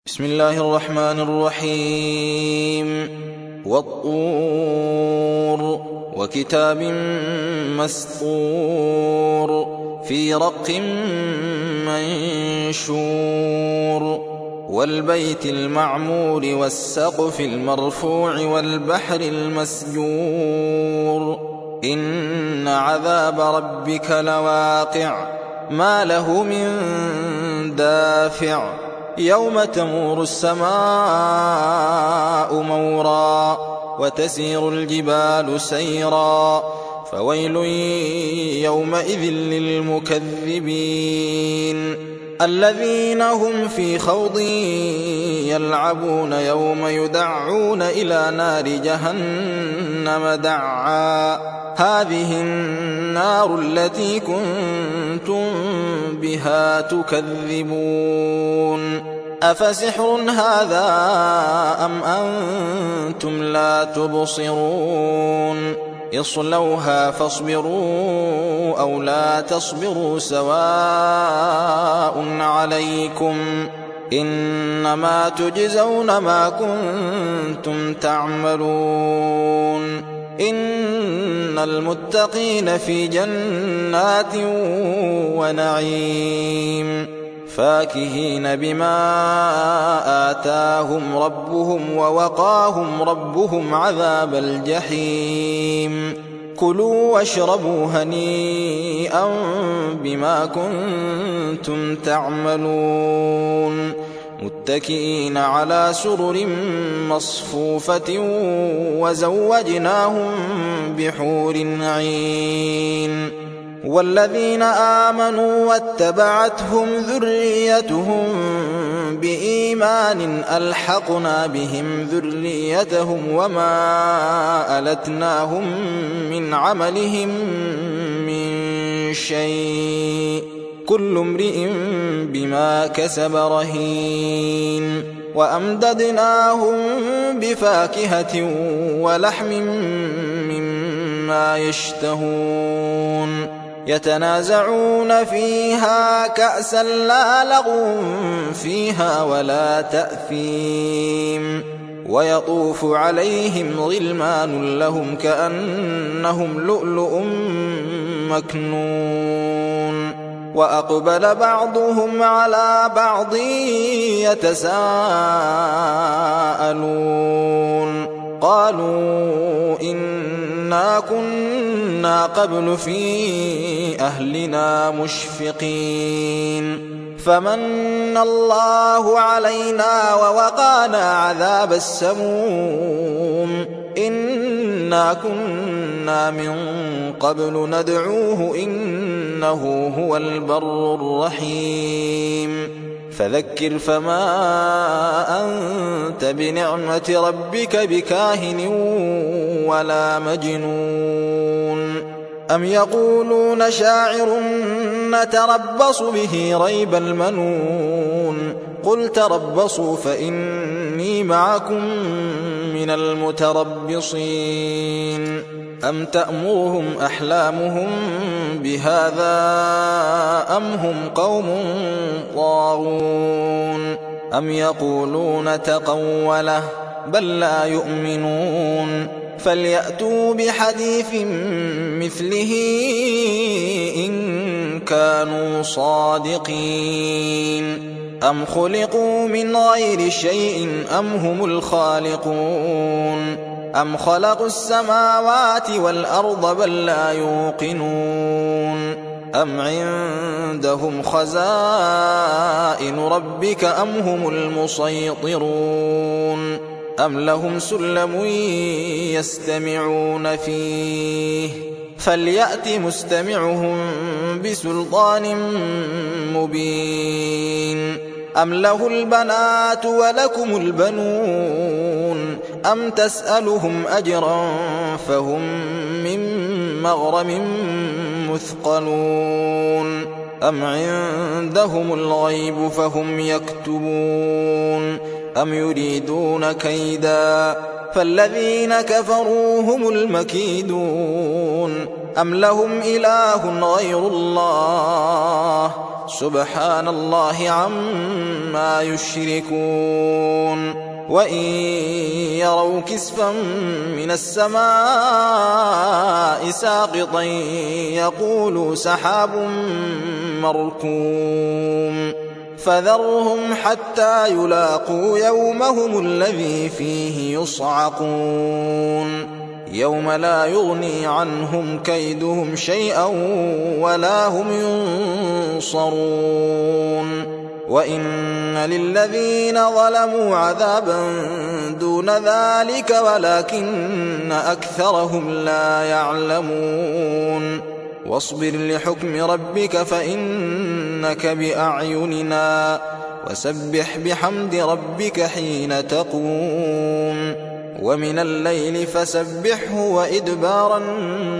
بسم الله الرحمن الرحيم والطور وكتاب مسطور في رق منشور والبيت المعمور والسقف المرفوع والبحر المسجور إن عذاب ربك لواقع ما له من دافع يوم تمور السماء مورا وتسير الجبال سيرا فويل يومئذ للمكذبين الذين هم في خوض يلعبون يوم يدعون إلى نار جهنم دعا هذه النار التي كنتم بها تكذبون أفسحر هذا أم أنتم لا تبصرون اصلوها فاصبروا أو لا تصبروا سواء عليكم إنما تجزون ما كنتم تعملون إن المتقين في جنات ونعيم فاكهين بما آتاهم ربهم ووقاهم ربهم عذاب الجحيم كلوا واشربوا هنيئا بما كنتم تعملون متكئين على سرر مصفوفة وزوجناهم بحور عين والذين آمنوا واتبعتهم ذريتهم بإيمان ألحقنا بهم ذريتهم وما ألتناهم من عملهم من شيء كل امرئ بما كسب رهين وأمددناهم بفاكهة ولحم مما يشتهون يتنازعون فيها كأسا لا لغو فيها ولا تأثيم ويطوف عليهم غلمان لهم كأنهم لؤلؤ مكنون وأقبل بعضهم على بعض يتساءلون قالوا إنا كنا قبل في أهلنا مشفقين فمن الله علينا ووقانا عذاب السموم إنا كنا من قبل ندعوه إنه هو البر الرحيم فذكر فما أنت بنعمة ربك بكاهن ولا مجنون أم يقولون شاعر نتربص به ريب المنون قل تربصوا فإني معكم من المتربصين أم تأمرهم أحلامهم بهذا أم هم قوم طاغون أم يقولون تقوله بل لا يؤمنون فليأتوا بحديث مثله إن كانوا صادقين أم خلقوا من غير شيء أم هم الخالقون أم خلقوا السماوات والأرض بل لا يوقنون أم عندهم خزائن ربك أم هم المسيطرون أم لهم سلم يستمعون فيه فليأت مستمعهم بسلطان مبين أم له البنات ولكم البنون أم تسألهم أجرا فهم من مغرم مثقلون أم عندهم الغيب فهم يكتبون أم يريدون كيدا فالذين كفروا هم المكيدون أم لهم إله غير الله سبحان الله عما يشركون وإن يروا كسفا من السماء ساقطا يقولوا سحاب مركوم فذرهم حتى يلاقوا يومهم الذي فيه يصعقون يوم لا يغني عنهم كيدهم شيئا ولا هم ينصرون وإن للذين ظلموا عذابا دون ذلك ولكن أكثرهم لا يعلمون واصبر لحكم ربك فإنك بأعيننا وسبح بحمد ربك حين تقوم ومن الليل فسبحه وإدبار النجوم